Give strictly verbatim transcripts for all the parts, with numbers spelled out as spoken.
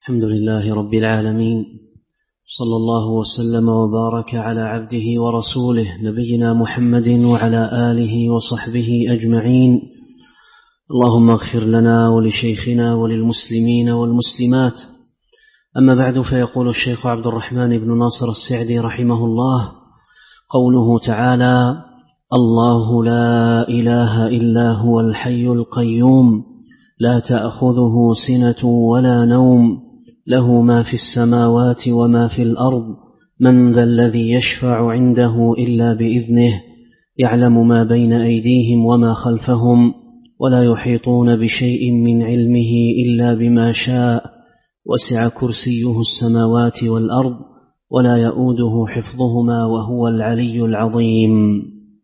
الحمد لله رب العالمين، صلى الله وسلم وبارك على عبده ورسوله نبينا محمد وعلى آله وصحبه أجمعين. اللهم اغفر لنا ولشيخنا وللمسلمين والمسلمات. أما بعد، فيقول الشيخ عبد الرحمن بن ناصر السعدي رحمه الله: قوله تعالى: الله لا إله إلا هو الحي القيوم لا تأخذه سنة ولا نوم له ما في السماوات وما في الأرض من ذا الذي يشفع عنده إلا بإذنه يعلم ما بين أيديهم وما خلفهم ولا يحيطون بشيء من علمه إلا بما شاء وسع كرسيه السماوات والأرض ولا يؤوده حفظهما وهو العلي العظيم.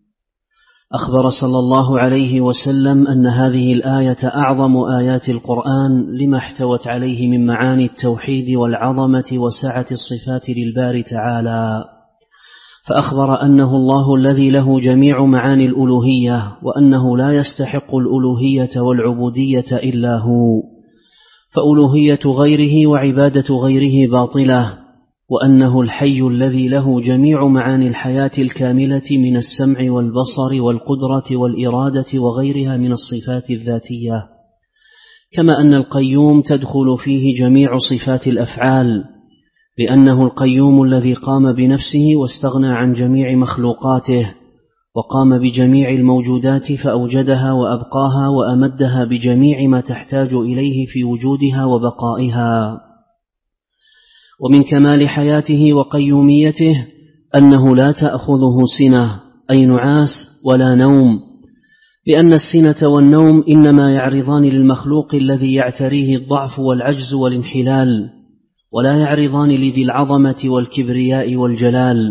أخبر صلى الله عليه وسلم أن هذه الآية أعظم آيات القرآن لما احتوت عليه من معاني التوحيد والعظمة وسعة الصفات للباري تعالى، فأخبر أنه الله الذي له جميع معاني الألوهية، وأنه لا يستحق الألوهية والعبودية إلا هو، فألوهية غيره وعبادة غيره باطلة، وأنه الحي الذي له جميع معاني الحياة الكاملة من السمع والبصر والقدرة والإرادة وغيرها من الصفات الذاتية، كما أن القيوم تدخل فيه جميع صفات الأفعال، لأنه القيوم الذي قام بنفسه واستغنى عن جميع مخلوقاته، وقام بجميع الموجودات فأوجدها وأبقاها وأمدها بجميع ما تحتاج إليه في وجودها وبقائها. ومن كمال حياته وقيوميته أنه لا تأخذه سنة أي نعاس ولا نوم، لأن السنة والنوم إنما يعرضان للمخلوق الذي يعتريه الضعف والعجز والانحلال، ولا يعرضان لذي العظمة والكبرياء والجلال.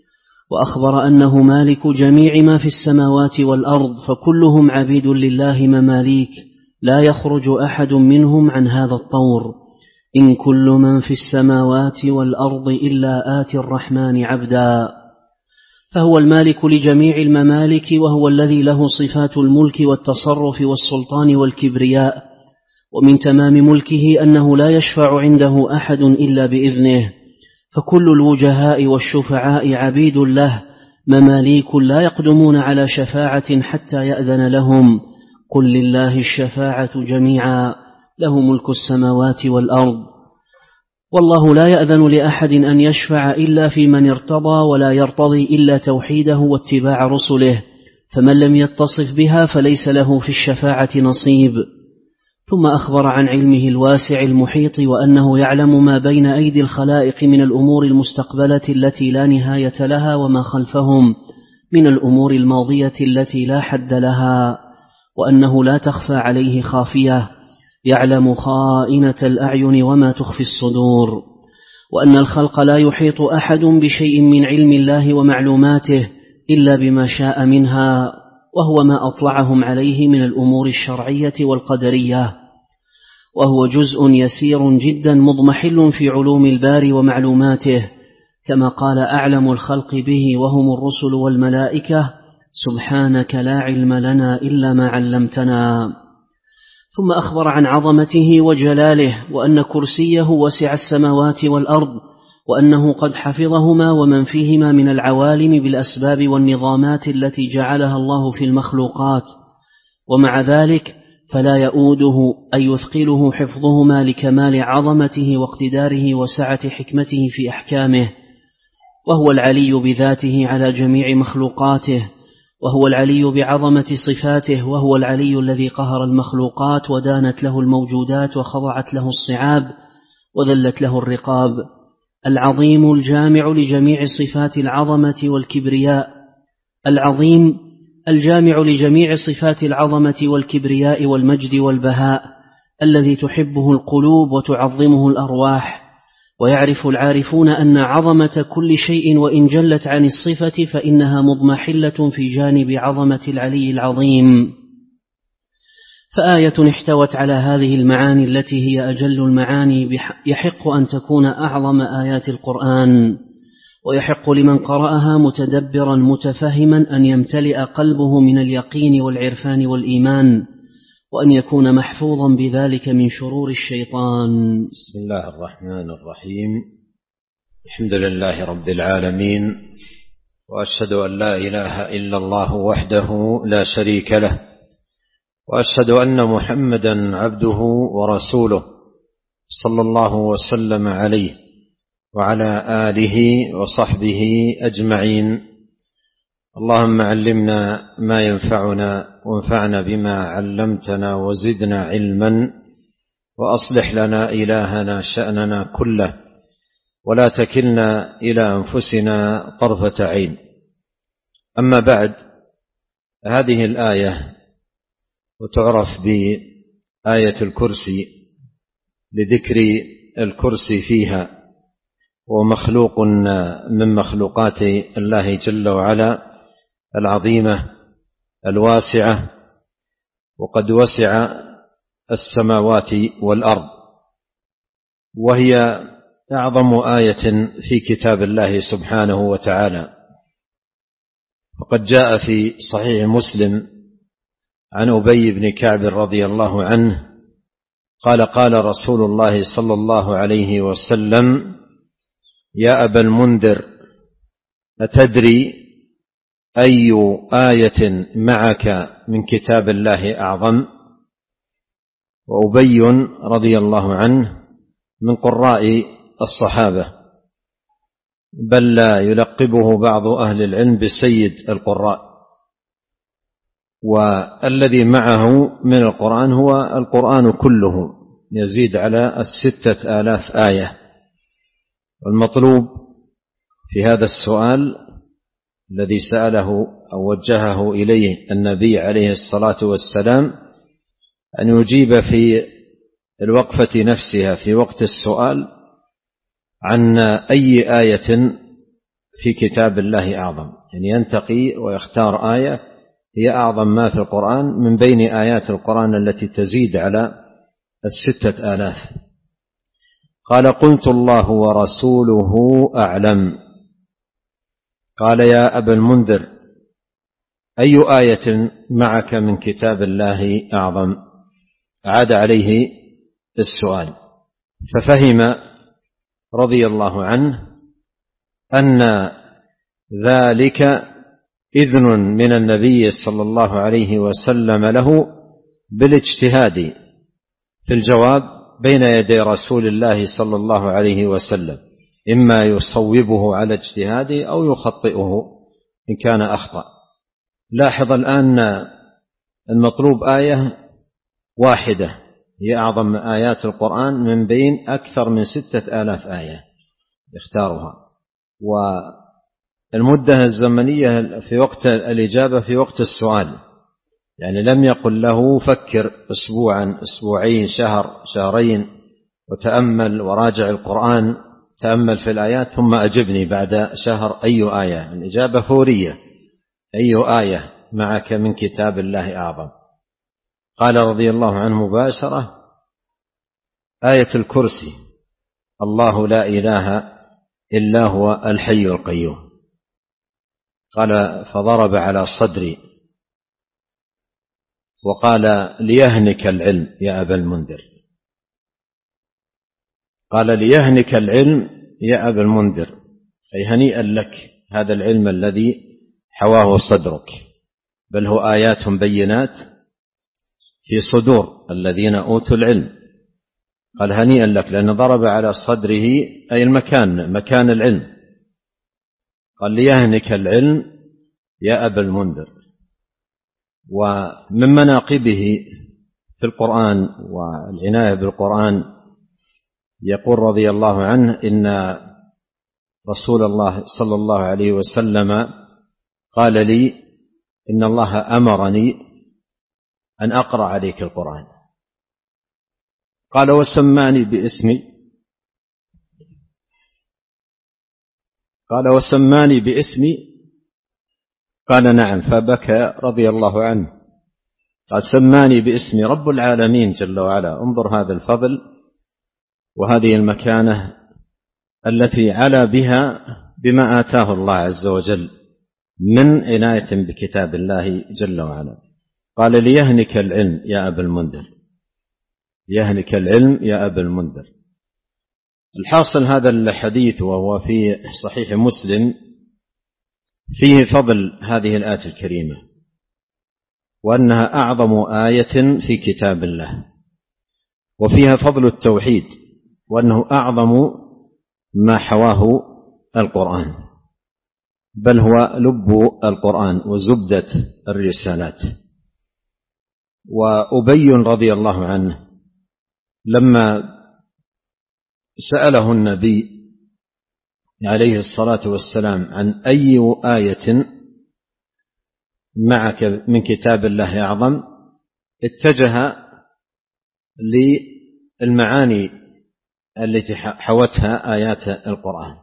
وأخبر أنه مالك جميع ما في السماوات والأرض، فكلهم عبيد لله مماليك، لا يخرج أحد منهم عن هذا الطور: إن كل من في السماوات والأرض إلا آتي الرحمن عبدا. فهو المالك لجميع الممالك، وهو الذي له صفات الملك والتصرف والسلطان والكبرياء. ومن تمام ملكه أنه لا يشفع عنده أحد إلا بإذنه، فكل الوجهاء والشفعاء عبيد له مماليك لا يقدمون على شفاعة حتى يأذن لهم. قل لله الشفاعة جميعا له ملك السماوات والأرض. والله لا يأذن لأحد أن يشفع إلا في من ارتضى، ولا يرتضي إلا توحيده واتباع رسله، فمن لم يتصف بها فليس له في الشفاعة نصيب. ثم أخبر عن علمه الواسع المحيط، وأنه يعلم ما بين أيدي الخلائق من الأمور المستقبلة التي لا نهاية لها، وما خلفهم من الأمور الماضية التي لا حد لها، وأنه لا تخفى عليه خافية، يعلم خائنة الأعين وما تخفي الصدور، وأن الخلق لا يحيط أحد بشيء من علم الله ومعلوماته إلا بما شاء منها، وهو ما أطلعهم عليه من الأمور الشرعية والقدرية، وهو جزء يسير جدا مضمحل في علوم الباري ومعلوماته، كما قال أعلم الخلق به وهم الرسل والملائكة: سبحانك لا علم لنا إلا ما علمتنا. ثم أخبر عن عظمته وجلاله، وأن كرسيه وسع السماوات والأرض، وأنه قد حفظهما ومن فيهما من العوالم بالأسباب والنظامات التي جعلها الله في المخلوقات، ومع ذلك فلا يؤوده أن يثقله حفظهما لكمال عظمته واقتداره وسعة حكمته في أحكامه. وهو العلي بذاته على جميع مخلوقاته، وهو العلي بعظمة صفاته، وهو العلي الذي قهر المخلوقات ودانت له الموجودات وخضعت له الصعاب وذلت له الرقاب، العظيم الجامع لجميع صفات العظمة والكبرياء، العظيم الجامع لجميع صفات العظمة والكبرياء والمجد والبهاء، الذي تحبه القلوب وتعظمه الأرواح. ويعرف العارفون أن عظمة كل شيء وإن جلت عن الصفة فإنها مضمحلة في جانب عظمة العلي العظيم. فآية احتوت على هذه المعاني التي هي أجل المعاني يحق أن تكون أعظم آيات القرآن، ويحق لمن قرأها متدبرا متفهما أن يمتلئ قلبه من اليقين والعرفان والإيمان، وأن يكون محفوظا بذلك من شرور الشيطان. بسم الله الرحمن الرحيم. الحمد لله رب العالمين، وأشهد أن لا إله إلا الله وحده لا شريك له، وأشهد أن محمدا عبده ورسوله صلى الله وسلم عليه وعلى آله وصحبه أجمعين. اللهم علمنا ما ينفعنا وانفعنا بما علمتنا وزدنا علما، وأصلح لنا إلهنا شأننا كله، ولا تكلنا إلى أنفسنا طرفة عين. أما بعد، هذه الآية وتعرف بآية الكرسي لذكر الكرسي فيها، ومخلوق من مخلوقات الله جل وعلا العظيمة الواسعة، وقد وسع السماوات والأرض، وهي أعظم آية في كتاب الله سبحانه وتعالى. وقد جاء في صحيح مسلم عن أبي بن كعب رضي الله عنه قال: قال رسول الله صلى الله عليه وسلم: يا أبا المنذر، أتدري أي آية معك من كتاب الله أعظم؟ وأبي رضي الله عنه من قراء الصحابة، بل لا يلقبه بعض أهل العلم بسيد القراء، والذي معه من القرآن هو القرآن كله، يزيد على الستة آلاف آية. والمطلوب في هذا السؤال الذي سأله أو وجهه إليه النبي عليه الصلاة والسلام أن يجيب في الوقفة نفسها في وقت السؤال عن أي آية في كتاب الله أعظم، يعني ينتقي ويختار آية هي أعظم ما في القرآن من بين آيات القرآن التي تزيد على الستة آلاف. قال: قلت الله ورسوله أعلم. قال: يا أبا المنذر، أي آية معك من كتاب الله أعظم؟ عاد عليه السؤال، ففهم رضي الله عنه أن ذلك إذن من النبي صلى الله عليه وسلم له بالاجتهاد في الجواب بين يدي رسول الله صلى الله عليه وسلم، إما يصوبه على اجتهاده أو يخطئه إن كان أخطأ. لاحظ الآن المطلوب آية واحدة هي أعظم آيات القرآن من بين أكثر من ستة آلاف آية يختارها، والمدة الزمنية في وقت الإجابة في وقت السؤال، يعني لم يقل له فكر أسبوعا أسبوعين شهر شهرين وتأمل وراجع القرآن، تأمل في الآيات ثم أجبني بعد شهر أي آية. الإجابة فورية: أي آية معك من كتاب الله أعظم؟ قال رضي الله عنه مباشرة: آية الكرسي، الله لا إله إلا هو الحي القيوم. قال: فضرب على صدري وقال: ليهنك العلم يا أبا المنذر. قال: ليهنك العلم يا أبا المنذر، أي هنيئا لك هذا العلم الذي حواه صدرك، بل هو آيات بينات في صدور الذين أوتوا العلم. قال: هنيئا لك، لأن ضرب على صدره أي المكان، مكان العلم. قال: ليهنك العلم يا أبا المنذر. ومن مناقبه في القرآن والعناية بالقرآن يقول رضي الله عنه: إن رسول الله صلى الله عليه وسلم قال لي: إن الله أمرني أن أقرأ عليك القرآن. قال: وسماني باسمي قال وسماني باسمي قال: نعم. فبكى رضي الله عنه. قال: سماني باسمي رب العالمين جل وعلا. انظر هذا الفضل وهذه المكانة التي علا بها بما آتاه الله عز وجل من عناية بكتاب الله جل وعلا. قال ليهنك العلم يا أبا المنذر، ليهنك العلم يا أبا المنذر. الحاصل هذا الحديث وهو في صحيح مسلم فيه فضل هذه الآية الكريمة، وأنها أعظم آية في كتاب الله، وفيها فضل التوحيد، وأنه أعظم ما حواه القرآن، بل هو لب القرآن وزبدة الرسالات. وأبي رضي الله عنه لما سأله النبي عليه الصلاة والسلام عن أي آية معك من كتاب الله أعظم، اتجه للمعاني التي حوتها آيات القرآن،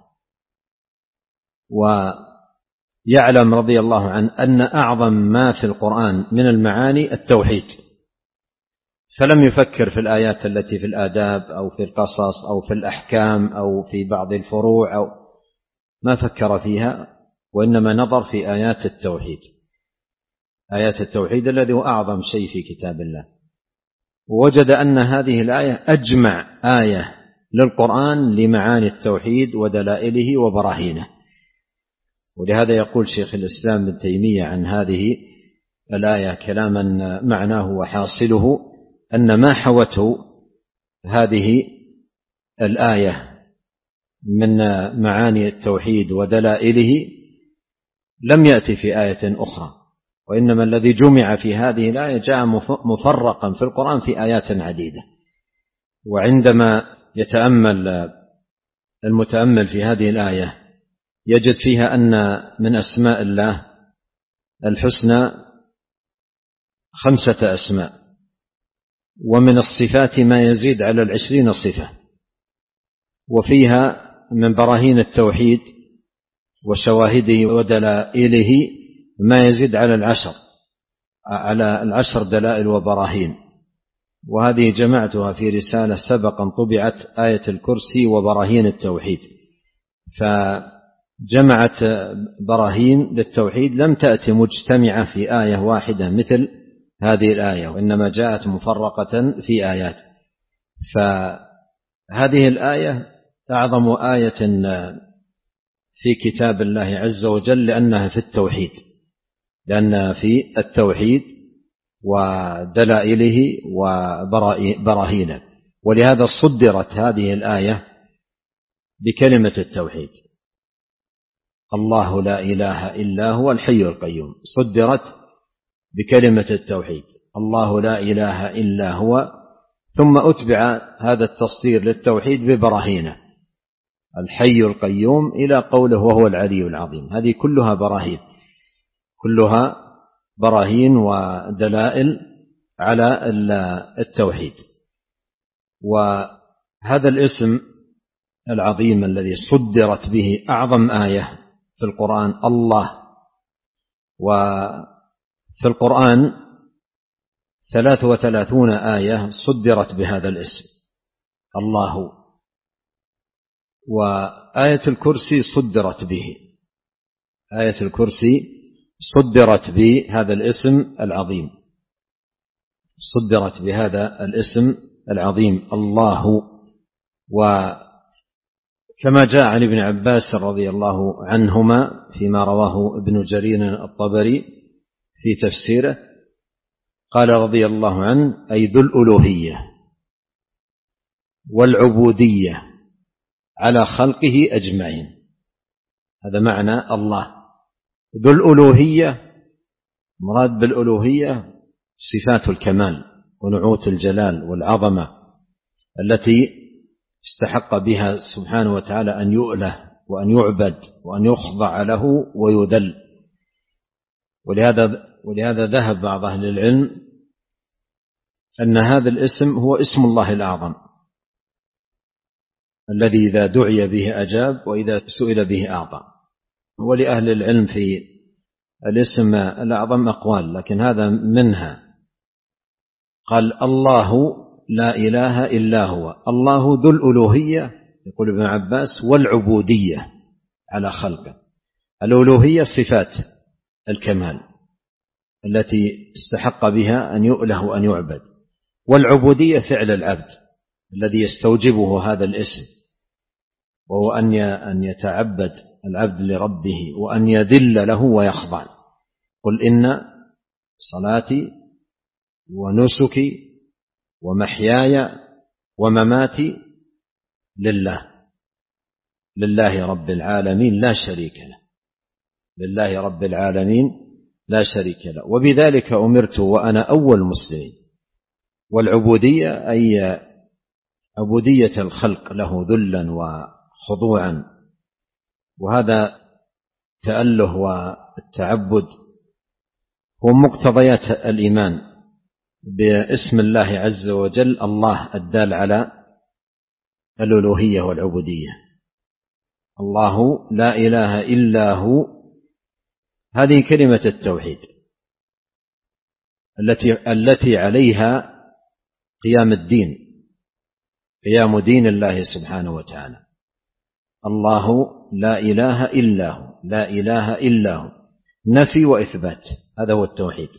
ويعلم رضي الله عنه أن أعظم ما في القرآن من المعاني التوحيد، فلم يفكر في الآيات التي في الآداب أو في القصص أو في الأحكام أو في بعض الفروع، أو ما فكر فيها، وإنما نظر في آيات التوحيد، آيات التوحيد الذي هو أعظم شيء في كتاب الله. ووجد أن هذه الآية أجمع آية للقرآن لمعاني التوحيد ودلائله وبراهينه. ولهذا يقول شيخ الإسلام ابن تيمية عن هذه الآية كلاما معناه وحاصله أن ما حوته هذه الآية من معاني التوحيد ودلائله لم يأتي في آية أخرى، وإنما الذي جمع في هذه الآية جاء مفرقا في القرآن في آيات عديدة. وعندما يتأمل المتأمل في هذه الآية يجد فيها أن من أسماء الله الحسنى خمسة أسماء، ومن الصفات ما يزيد على العشرين صفة، وفيها من براهين التوحيد وشواهده ودلائله ما يزيد على العشر على العشر دلائل وبراهين. وهذه جمعتها في رسالة سبقا طبعت آية الكرسي وبراهين التوحيد، فجمعت براهين للتوحيد لم تأتي مجتمعة في آية واحدة مثل هذه الآية، وإنما جاءت مفرقة في آيات. فهذه الآية أعظم آية في كتاب الله عز وجل لأنها في التوحيد، لأنها في التوحيد ودلائله وبراهينه، ولهذا صدرت هذه الآية بكلمة التوحيد، الله لا إله إلا هو الحي القيوم، صدرت بكلمة التوحيد الله لا إله إلا هو، ثم أتبع هذا التصدير للتوحيد ببراهينه الحي القيوم إلى قوله وهو العلي العظيم. هذه كلها براهين، كلها براهين ودلائل على التوحيد. وهذا الاسم العظيم الذي صدرت به أعظم آية في القرآن الله، وفي القرآن ثلاث وثلاثون آية صدرت بهذا الاسم الله، وآية الكرسي صدرت به، آية الكرسي صدرت بهذا الاسم العظيم، صدرت بهذا الاسم العظيم الله. وكما جاء عن ابن عباس رضي الله عنهما فيما رواه ابن جرير الطبري في تفسيره قال رضي الله عنه أي ذو الألوهية والعبودية على خلقه أجمعين، هذا معنى الله. ذو الألوهية مراد بالألوهية صفات الكمال ونعوت الجلال والعظمة التي استحق بها سبحانه وتعالى أن يؤله وأن يعبد وأن يخضع له ويذل. ولهذا ولهذا ذهب بعض أهل العلم أن هذا الاسم هو اسم الله الأعظم الذي إذا دعي به أجاب وإذا سئل به أعطى. ولأهل العلم في الاسم الأعظم أقوال، لكن هذا منها. قال الله لا إله إلا هو، الله ذو الألوهية يقول ابن عباس والعبودية على خلقه. الألوهية صفات الكمال التي استحق بها أن يؤله وأن يعبد. والعبودية فعل العبد الذي يستوجبه هذا الاسم، وهو أن يتعبد العبد لربه وأن يذل له ويخضع. قل إن صلاتي ونسكي ومحياي ومماتي لله لله رب العالمين لا شريك له لله رب العالمين لا شريك له وبذلك أمرت وأنا أول مسلمين. والعبودية أي عبودية الخلق له ذلا وخضوعا، وهذا تأله والتعبد هو مقتضيات الإيمان باسم الله عز وجل الله الدال على الألوهية والعبودية. الله لا إله إلا هو، هذه كلمة التوحيد التي التي عليها قيام الدين، قيام دين الله سبحانه وتعالى. الله لا إله إلا هو، لا إله إلا هو، نفي وإثبات، هذا هو التوحيد.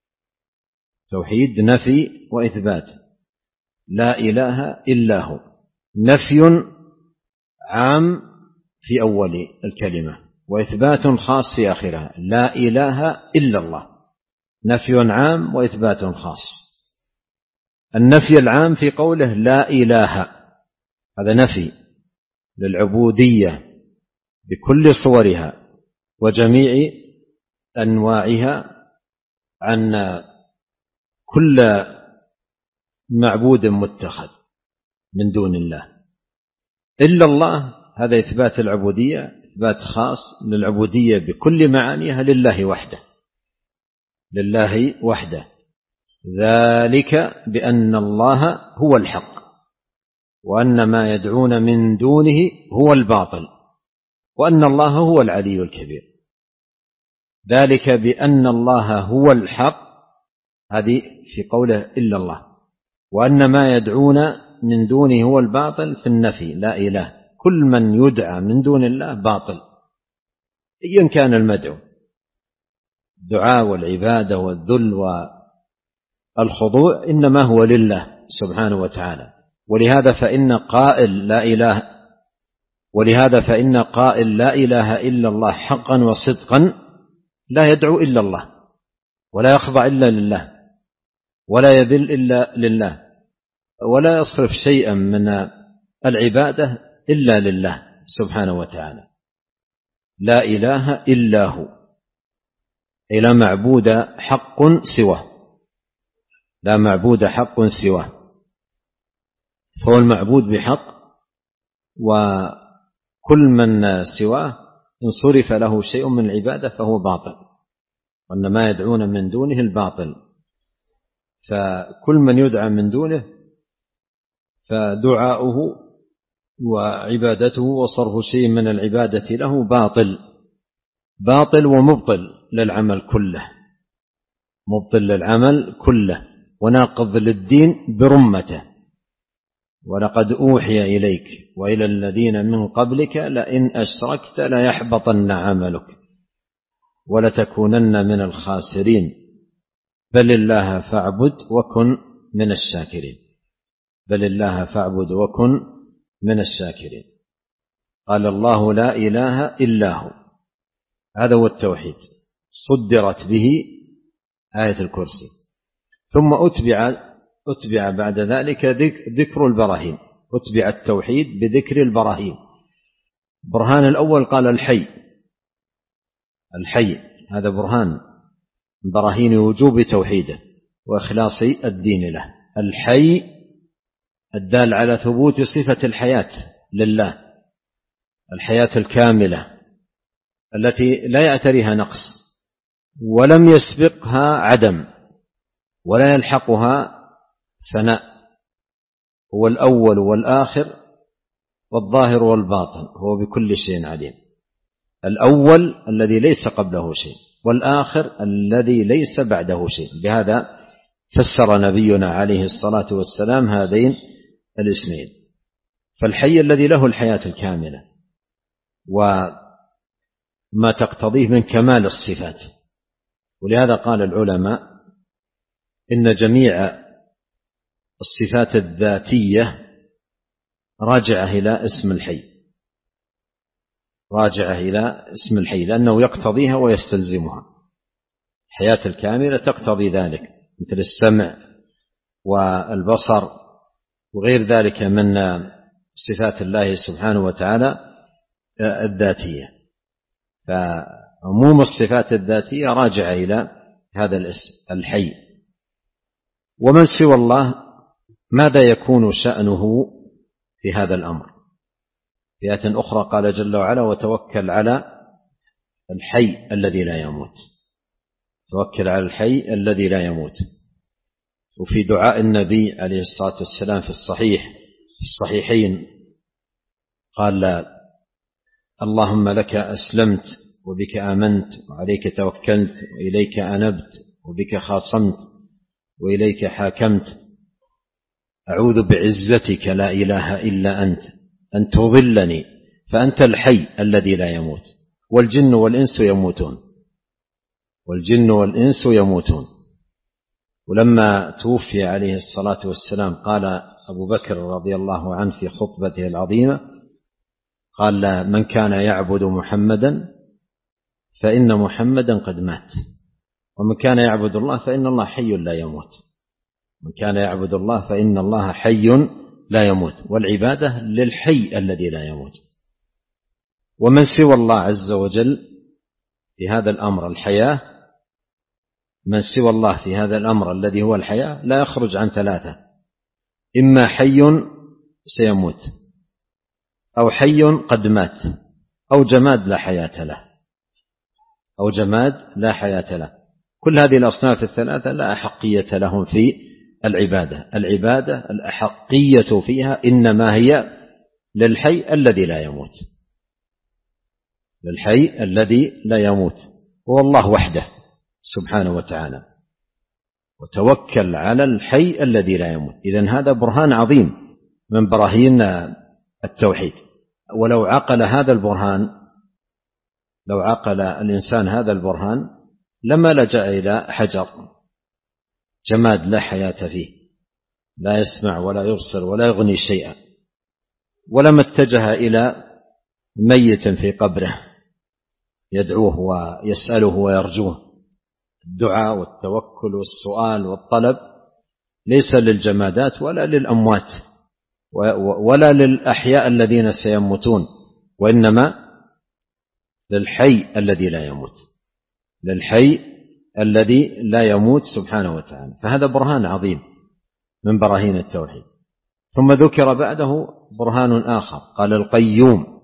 توحيد نفي وإثبات. لا إله إلا هو نفي عام في أول الكلمة وإثبات خاص في آخرها. لا إله إلا الله نفي عام وإثبات خاص. النفي العام في قوله لا إله، هذا نفي للعبودية بكل صورها وجميع أنواعها عن كل معبود متخذ من دون الله. إلا الله هذا إثبات العبودية، إثبات خاص للعبودية بكل معانيها لله وحده لله وحده. ذلك بأن الله هو الحق وأن ما يدعون من دونه هو الباطل وأن الله هو العلي الكبير. ذلك بأن الله هو الحق، هذه في قوله إلا الله، وأن ما يدعون من دونه هو الباطل في النفي. لا إله، كل من يدعى من دون الله باطل إن كان المدعو. الدعاء والعبادة والذل والخضوع إنما هو لله سبحانه وتعالى. ولهذا فإن قائل لا إله ولهذا فإن قائل لا إله إلا الله حقا وصدقا لا يدعو إلا الله ولا يخضع إلا لله ولا يذل إلا لله ولا يصرف شيئا من العبادة إلا لله سبحانه وتعالى. لا إله إلا هو، أي لا معبود حق سواه، لا معبود حق سواه، فهو المعبود بحق، وكل من سواه إن صرف له شيء من العبادة فهو باطل، وأن ما يدعون من دونه الباطل. فكل من يدعى من دونه فدعاؤه وعبادته وصرف شيء من العبادة له باطل باطل ومبطل للعمل كله، مبطل للعمل كله وناقض للدين برمته. ولقد أوحي إليك وإلى الذين من قبلك لئن أشركت ليحبطن عملك ولتكونن من الخاسرين بل الله فاعبد وكن من الشاكرين بل الله فاعبد وكن من الشاكرين. قال الله لا إله إلا هو، هذا هو التوحيد، صدرت به آية الكرسي. ثم أتبع أتبع بعد ذلك ذكر البراهين، أتبع التوحيد بذكر البراهين. برهان الأول قال الحي، الحي هذا برهان براهين وجوب توحيده وإخلاص الدين له. الحي الدال على ثبوت صفة الحياة لله، الحياة الكاملة التي لا يعتريها نقص ولم يسبقها عدم ولا يلحقها فناء. هو الأول والآخر والظاهر والباطن، هو بكل شيء عليم. الأول الذي ليس قبله شيء والآخر الذي ليس بعده شيء. بهذا فسر نبينا عليه الصلاة والسلام هذين الاسمين. فالحي الذي له الحياة الكاملة وما تقتضيه من كمال الصفات، ولهذا قال العلماء إن جميع الصفات الذاتية راجعة إلى اسم الحي، راجعة إلى اسم الحي، لأنه يقتضيها ويستلزمها. الحياة الكاملة تقتضي ذلك، مثل السمع والبصر وغير ذلك من صفات الله سبحانه وتعالى الذاتية. فعموم الصفات الذاتية راجعة إلى هذا الاسم الحي. ومن سوى الله ماذا يكون شأنه في هذا الأمر؟ في آية أخرى قال جل وعلا: وتوكل على الحي الذي لا يموت. توكل على الحي الذي لا يموت. وفي دعاء النبي عليه الصلاة والسلام في الصحيح في الصحيحين قال: اللهم لك أسلمت وبك آمنت وعليك توكلت وإليك أنبت وبك خاصمت وإليك حاكمت، أعوذ بعزتك لا إله إلا أنت أن تضلني فأنت الحي الذي لا يموت والجن والإنس يموتون والجن والإنس يموتون. ولما توفي عليه الصلاة والسلام قال أبو بكر رضي الله عنه في خطبته العظيمة، قال: من كان يعبد محمدا فإن محمدا قد مات، ومن كان يعبد الله فإن الله حي لا يموت. من كان يعبد الله فإن الله حي لا يموت، والعبادة للحي الذي لا يموت. ومن سوى الله عز وجل في هذا الأمر الحياة، من سوى الله في هذا الأمر الذي هو الحياة لا يخرج عن ثلاثة: إما حي سيموت، أو حي قد مات، أو جماد لا حياة له أو جماد لا حياة له. كل هذه الأصناف الثلاثة لا أحقية لهم في العبادة. العبادة الأحقية فيها إنما هي للحي الذي لا يموت، للحي الذي لا يموت هو الله وحده سبحانه وتعالى. وتوكل على الحي الذي لا يموت. إذن هذا برهان عظيم من براهين التوحيد. ولو عقل هذا البرهان، لو عقل الإنسان هذا البرهان لما لجأ إلى حجر جماد لا حياة فيه، لا يسمع ولا يبصر ولا يغني شيئا، ولما اتجه إلى ميت في قبره يدعوه ويسأله ويرجوه. الدعاء والتوكل والسؤال والطلب ليس للجمادات ولا للأموات ولا للأحياء الذين سيموتون، وإنما للحي الذي لا يموت، للحي الذي لا يموت سبحانه وتعالى. فهذا برهان عظيم من براهين التوحيد. ثم ذكر بعده برهان آخر، قال: القيوم.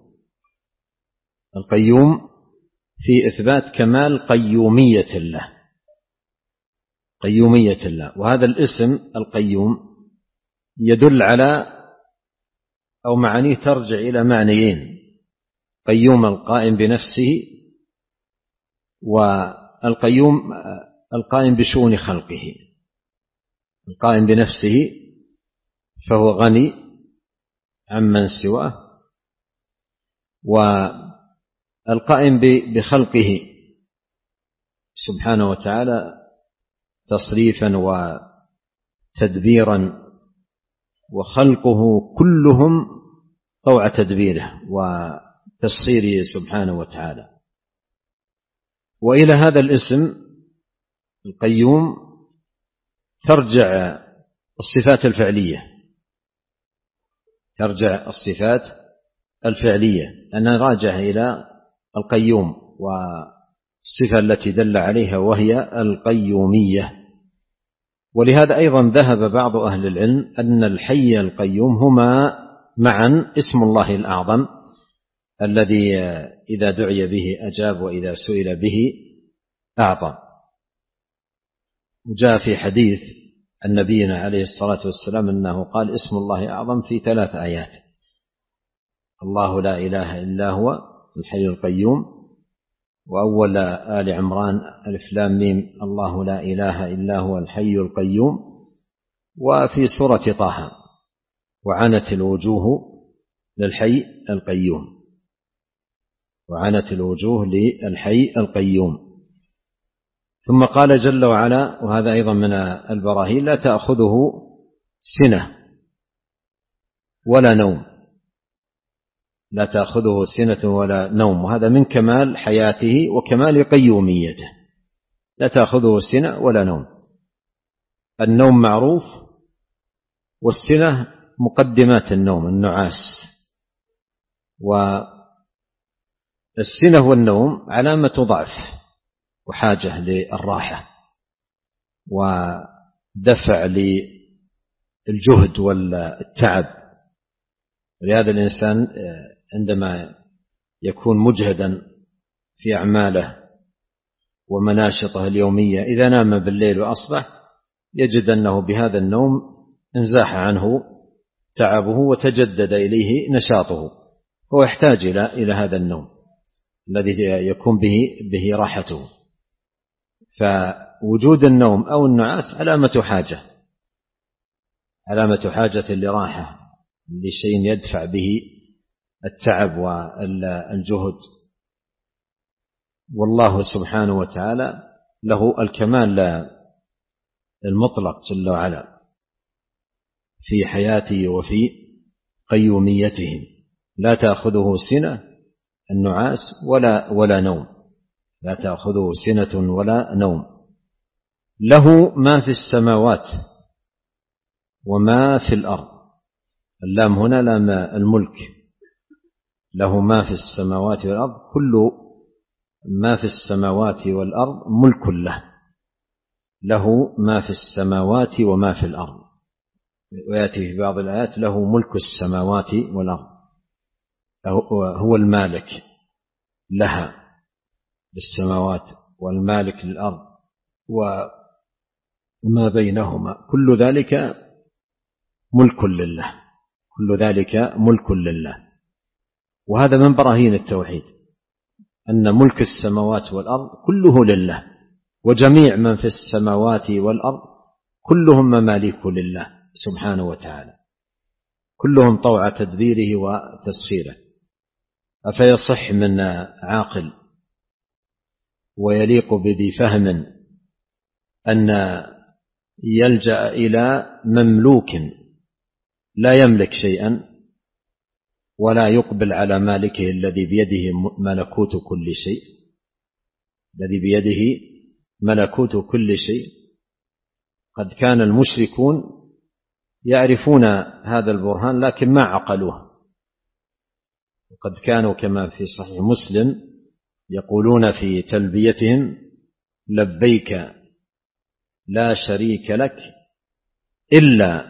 القيوم في إثبات كمال قيومية الله، قيومية الله. وهذا الاسم القيوم يدل على أو معانيه ترجع إلى معنيين: قيوم القائم بنفسه، والقيوم القائم بشؤون خلقه. القائم بنفسه فهو غني عمن سواه، والقائم بخلقه سبحانه وتعالى تصريفا وتدبيرا، وخلقه كلهم طوع تدبيره وتسخيره سبحانه وتعالى. وإلى هذا الاسم القيوم ترجع الصفات الفعلية، ترجع الصفات الفعلية أنها راجعة إلى القيوم والصفة التي دل عليها وهي القيومية. ولهذا أيضا ذهب بعض أهل العلم أن الحي القيوم هما معا اسم الله الأعظم الذي إذا دعي به أجاب وإذا سئل به أعطى. وجاء في حديث النبي عليه الصلاة والسلام أنه قال: اسم الله أعظم في ثلاث آيات: الله لا إله إلا هو الحي القيوم، وأول آل عمران ألف لام ميم الله لا إله إلا هو الحي القيوم، وفي سورة طه وعنت الوجوه للحي القيوم، وعنت الوجوه للحي القيوم. ثم قال جل وعلا، وهذا أيضا من البراهين: لا تأخذه سنة ولا نوم. لا تأخذه سنة ولا نوم، وهذا من كمال حياته وكمال قيوميته. لا تأخذه سنة ولا نوم. النوم معروف، والسنة مقدمات النوم، النعاس. والسنة والنوم علامة ضعف وحاجة للراحة ودفع للجهد والتعب. ولهذا الإنسان عندما يكون مجهدا في أعماله ومناشطه اليومية، إذا نام بالليل وأصبح يجد أنه بهذا النوم انزاح عنه تعبه وتجدد إليه نشاطه، هو يحتاج إلى إلى هذا النوم الذي يكون به به راحته. فوجود النوم أو النعاس علامة حاجة، علامة حاجة لراحة، لشيء يدفع به التعب والجهد. والله سبحانه وتعالى له الكمال المطلق جل وعلا في حياته وفي قيوميته. لا تأخذه سنة، النعاس، ولا ولا نوم. لا تأخذه سنة ولا نوم. له ما في السماوات وما في الأرض. اللام هنا لام الملك. له ما في السماوات والأرض، كل ما في السماوات والأرض ملك له. له ما في السماوات وما في الأرض. ويأتي في بعض الآيات: له ملك السماوات والأرض. هو المالك لها بالسماوات والمالك للأرض وما بينهما، كل ذلك ملك لله. كل ذلك ملك لله. وهذا من براهين التوحيد، أن ملك السماوات والأرض كله لله، وجميع من في السماوات والأرض كلهم مماليك لله سبحانه وتعالى، كلهم طوع تدبيره وتسخيره. أفيصح من عاقل ويليق بذي فهم أن يلجأ إلى مملوك لا يملك شيئا ولا يقبل على مالكه الذي بيده ملكوت كل شيء، الذي بيده ملكوت كل شيء؟ قد كان المشركون يعرفون هذا البرهان لكن ما عقلوه. وقد كانوا كما في صحيح مسلم يقولون في تلبيتهم: لبيك لا شريك لك إلا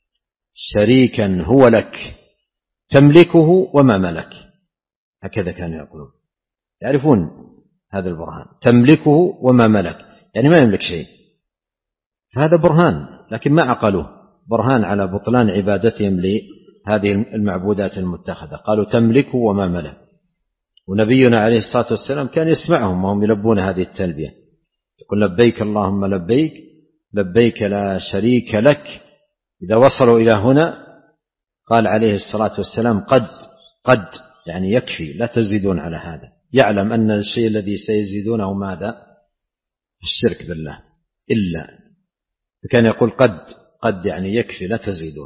شريكا هو لك تملكه وما ملك. هكذا كانوا يقولون، يعرفون هذا البرهان، تملكه وما ملك، يعني ما يملك شيء. هذا برهان لكن ما عقلوه، برهان على بطلان عبادتهم لهذه المعبودات المتخذة. قالوا تملكه وما ملك. ونبينا عليه الصلاة والسلام كان يسمعهم وهم يلبون هذه التلبية، يقول: لبيك اللهم لبيك، لبيك لا شريك لك. إذا وصلوا إلى هنا قال عليه الصلاة والسلام: قد قد يعني يكفي، لا تزيدون على هذا. يعلم أن الشيء الذي سيزيدونه ماذا؟ الشرك بالله. إلا كان يقول قد قد يعني يكفي، لا تزيدون.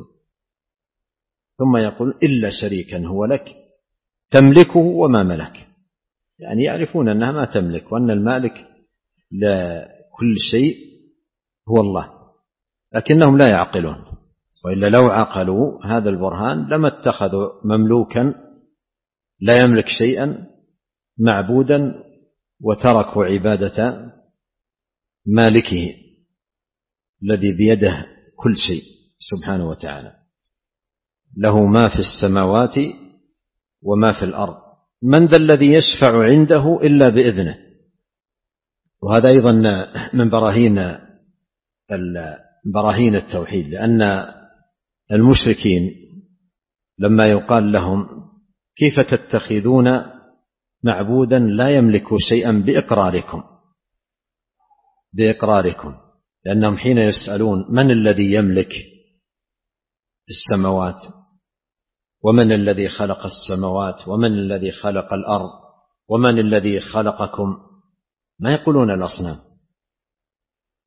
ثم يقول: إلا شريكا هو لك تملكه وما ملك، يعني يعرفون أنها ما تملك، وأن المالك لكل شيء هو الله، لكنهم لا يعقلون. وإلا لو عقلوا هذا البرهان لما اتخذوا مملوكا لا يملك شيئا معبودا وتركوا عبادة مالكه الذي بيده كل شيء سبحانه وتعالى. له ما في السماوات وما في الأرض. من ذا الذي يشفع عنده إلا بإذنه. وهذا أيضا من براهين براهين التوحيد، لأن المشركين لما يقال لهم: كيف تتخذون معبودا لا يملك شيئا بإقراركم بإقراركم لأنهم حين يسألون: من الذي يملك السماوات، ومن الذي خلق السماوات، ومن الذي خلق الأرض، ومن الذي خلقكم، ما يقولون الأصنام،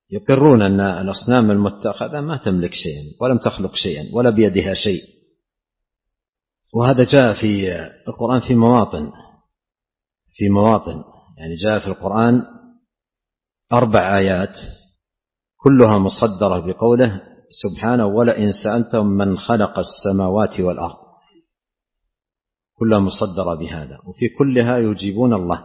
يقرون أن الأصنام المتخذة ما تملك شيئا ولم تخلق شيئا ولا بيدها شيء. وهذا جاء في القرآن في مواطن في مواطن يعني جاء في القرآن أربع آيات كلها مصدرة بقوله سبحانه ولئن سألتهم من خلق السماوات والأرض، كلها مصدرة بهذا، وفي كلها يجيبون الله.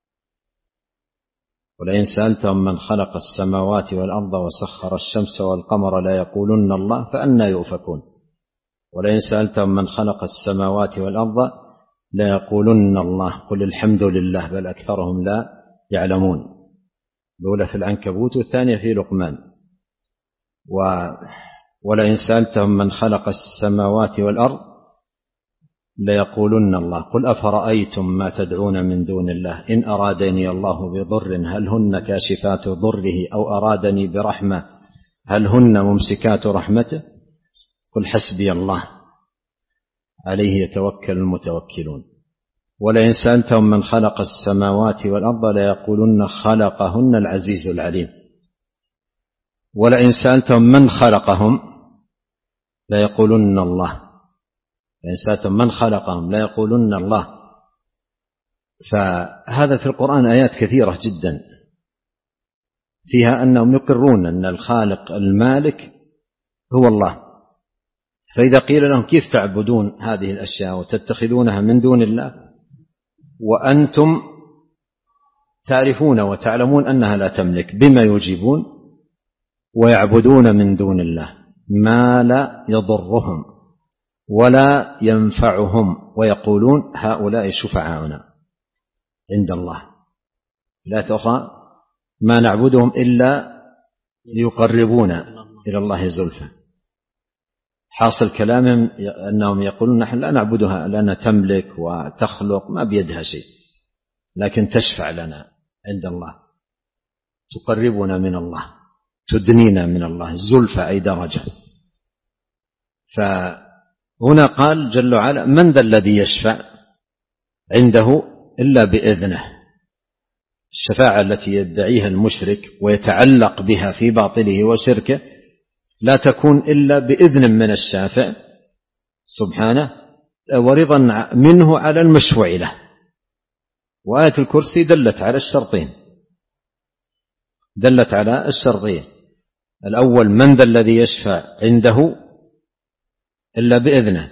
ولئن سألتهم من خلق السماوات والأرض وسخر الشمس والقمر لا يقولن الله فأنى يؤفكون. ولئن سألتهم من خلق السماوات والأرض لا يقولن الله قل الحمد لله بل أكثرهم لا يعلمون. الأولى في العنكبوت والثانية في لقمان. و ولئن سألتهم من خلق السماوات والأرض ليقولن الله قل أفرأيتم ما تدعون من دون الله إن أرادني الله بضر هل هن كاشفات ضره أو أرادني برحمة هل هن ممسكات رحمته قل حسبي الله عليه يتوكل المتوكلون. ولئن سألتهم من خلق السماوات والأرض ليقولن خلقهن العزيز العليم. ولئن سألتهم من خلقهم ليقولن الله، لئن سألتهم من خلقهم ليقولن الله. فهذا في القرآن آيات كثيرة جدا فيها أنهم يقرون أن الخالق المالك هو الله. فإذا قيل لهم كيف تعبدون هذه الأشياء وتتخذونها من دون الله وأنتم تعرفون وتعلمون أنها لا تملك، بما يجيبون ويعبدون من دون الله ما لا يضرهم ولا ينفعهم ويقولون هؤلاء شفعاؤنا عند الله. لا أخرى ما نعبدهم إلا ليقربونا إلى الله زلفى. حاصل كلامهم أنهم يقولون نحن لا نعبدها لأنها تملك وتخلق ما بيدها شيء، لكن تشفع لنا عند الله، تقربنا من الله، تدنينا من الله زلفى أي درجة. فهنا قال جل وعلا من ذا الذي يشفع عنده إلا بإذنه. الشفاعة التي يدعيها المشرك ويتعلق بها في باطله وشركه لا تكون إلا بإذن من الشافع سبحانه ورضا منه على المشفوع له. وآية الكرسي دلت على الشرطين، دلت على الشرطين. الأول من ذا الذي يشفع عنده إلا بإذنه،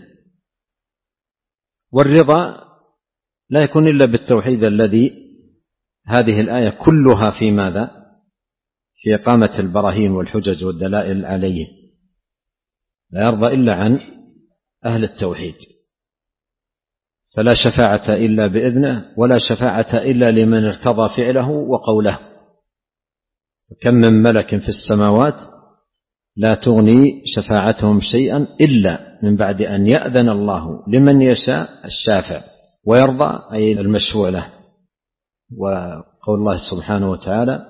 والرضا لا يكون إلا بالتوحيد الذي هذه الآية كلها في ماذا؟ في إقامة البراهين والحجج والدلائل عليه. لا يرضى إلا عن أهل التوحيد. فلا شفاعة إلا بإذنه ولا شفاعة إلا لمن ارتضى فعله وقوله. كم من ملك في السماوات لا تغني شفاعتهم شيئا إلا من بعد أن يأذن الله لمن يشاء الشافع ويرضى أي المشفوع له. وقول الله سبحانه وتعالى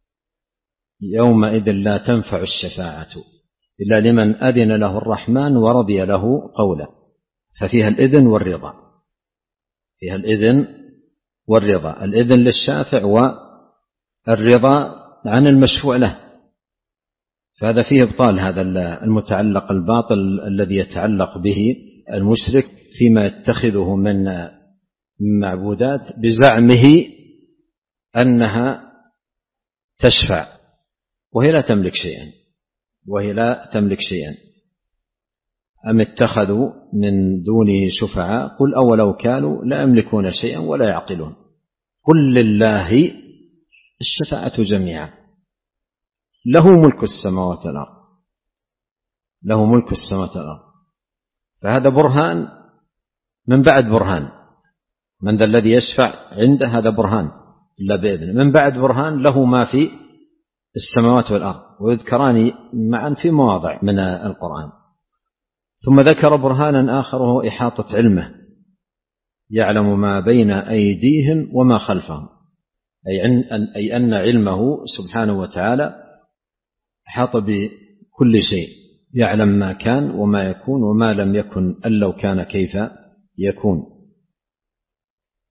يومئذ لا تنفع الشفاعة إلا لمن أذن له الرحمن ورضي له قولا. ففيها الإذن والرضا، فيها الإذن والرضا، الإذن للشافع والرضا عن المشفوع له. فهذا فيه إبطال هذا المتعلق الباطل الذي يتعلق به المشرك فيما يتخذه من معبودات بزعمه أنها تشفع وهي لا تملك شيئا، وهي لا تملك شيئا. أم اتخذوا من دونه شفعاء قل أولو كانوا لا يملكون شيئا ولا يعقلون قل لله الشفاعة جميعا له ملك السماوات والأرض، له ملك السماوات والأرض. فهذا برهان من بعد برهان. من ذا الذي يشفع عنده هذا برهان إلا بإذنه، من بعد برهان له ما في السماوات والأرض، ويذكران معا في مواضع من القرآن. ثم ذكر برهانا آخر وهو إحاطة علمه، يعلم ما بين أيديهم وما خلفهم، أي أن علمه سبحانه وتعالى أحاط بكل شيء، يعلم ما كان وما يكون وما لم يكن أن لو كان كيف يكون.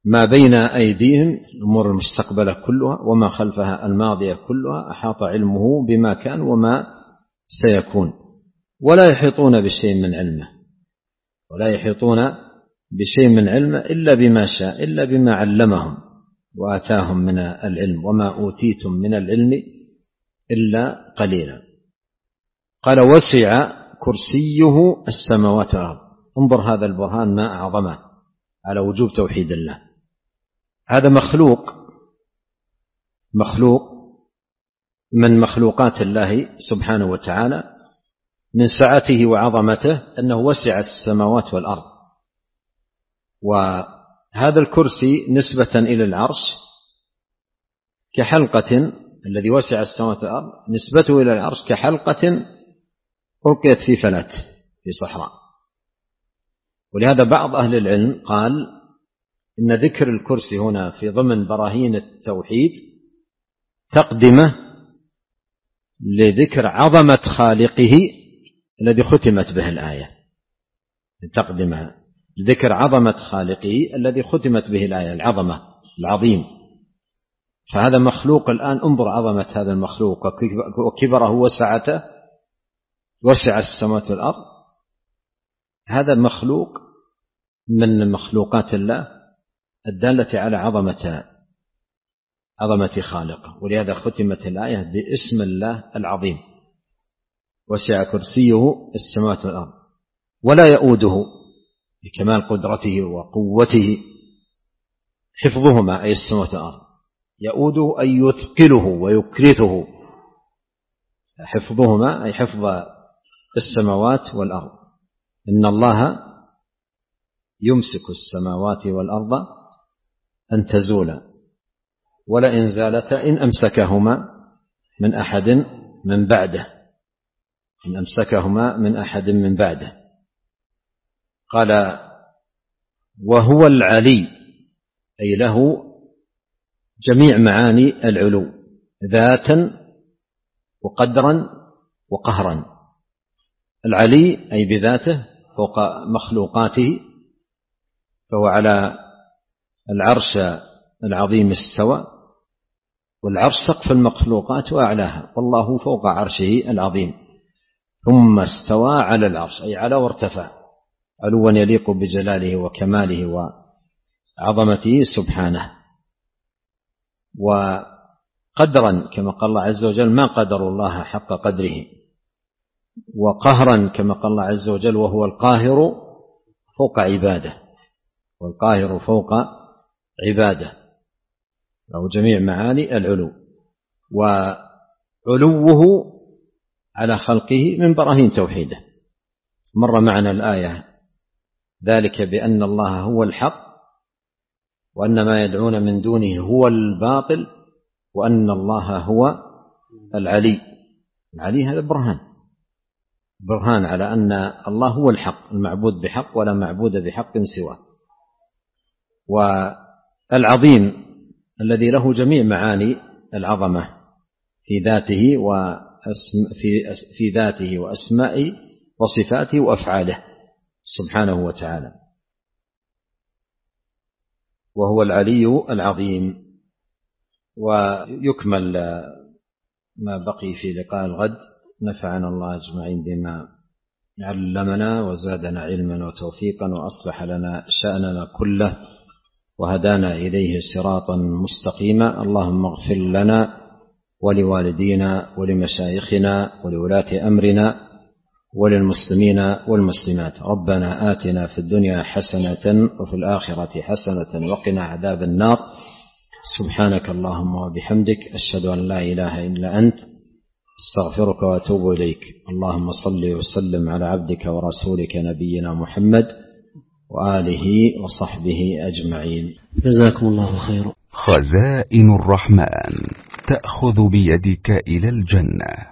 ما بين أيديهم الأمور المستقبلة كلها وما خلفها الماضية كلها أحاط علمه بما كان وما سيكون، ولا يحيطون بشيء من علمه ولا يحيطون بشيء من علمه إلا بما شاء، إلا بما علمهم وآتاهم من العلم، وما أوتيتم من العلم إلا قليلا. قال وسع كرسيه السماوات والأرض. انظر هذا البرهان ما أعظمه على وجوب توحيد الله. هذا مخلوق مخلوق من مخلوقات الله سبحانه وتعالى، من سعته وعظمته أنه وسع السماوات والأرض. وهذا الكرسي نسبة إلى العرش كحلقة، الذي وسع السماوات والأرض نسبته إلى العرش كحلقة ألقيت في فلاة في صحراء. ولهذا بعض أهل العلم قال إن ذكر الكرسي هنا في ضمن براهين التوحيد تقدمه لذكر عظمة خالقه الذي ختمت به الآية، تقدمها لذكر عظمة خالقه الذي ختمت به الآية، العظمة العظيم. فهذا مخلوق الآن، انظر عظمة هذا المخلوق وكبره وسعته، وسع السماوات والأرض. هذا مخلوق من مخلوقات الله الدالة على عظمة عظمة خالقه، ولهذا ختمت الآية باسم الله العظيم. وسع كرسيه السماوات والأرض ولا يؤوده بكمال قدرته وقوته حفظهما، أي السماوات والأرض. يؤوده أي يثقله ويكرثه، حفظهما أي حفظ السماوات والأرض. إن الله يمسك السماوات والأرض أن تزولا ولئن زالتا إن أمسكهما من أحد من بعده إن أمسكهما من أحد من بعده. قال وهو العلي، أي له جميع معاني العلو، ذاتا وقدرا وقهرا. العلي أي بذاته فوق مخلوقاته، فهو على العرش العظيم استوى، والعرش سقف المخلوقات وأعلاها، والله فوق عرشه العظيم. ثم استوى على العرش أي على وارتفع علوا يليق بجلاله وكماله وعظمته سبحانه. وقدرا كما قال الله عز وجل ما قدر الله حق قدره، وقهرا كما قال الله عز وجل وهو القاهر فوق عباده، والقاهر فوق عباده، له جميع معاني العلو. وعلوه على خلقه من براهين توحيده. مر معنا الآية ذلك بأن الله هو الحق وأن ما يدعون من دونه هو الباطل وأن الله هو العلي. العلي هذا برهان برهان على أن الله هو الحق المعبود بحق ولا معبود بحق سواه، والعظيم الذي له جميع معاني العظمة في ذاته وفي ذاته وأسمائه وصفاته وأفعاله سبحانه وتعالى. وهو العلي العظيم. ويكمل ما بقي في لقاء الغد. نفعنا الله أجمعين بما علمنا وزادنا علما وتوفيقا وأصلح لنا شأننا كله وهدانا إليه صراطا مستقيما. اللهم اغفر لنا ولوالدينا ولمشايخنا ولولاة أمرنا وللمسلمين والمسلمات. ربنا آتنا في الدنيا حسنة وفي الآخرة حسنة وقنا عذاب النار. سبحانك اللهم وبحمدك أشهد أن لا إله إلا أنت استغفرك وأتوب إليك. اللهم صل وسلم على عبدك ورسولك نبينا محمد وآله وصحبه أجمعين. جزاكم الله خيرا. خزائن الرحمن تأخذ بيدك إلى الجنة.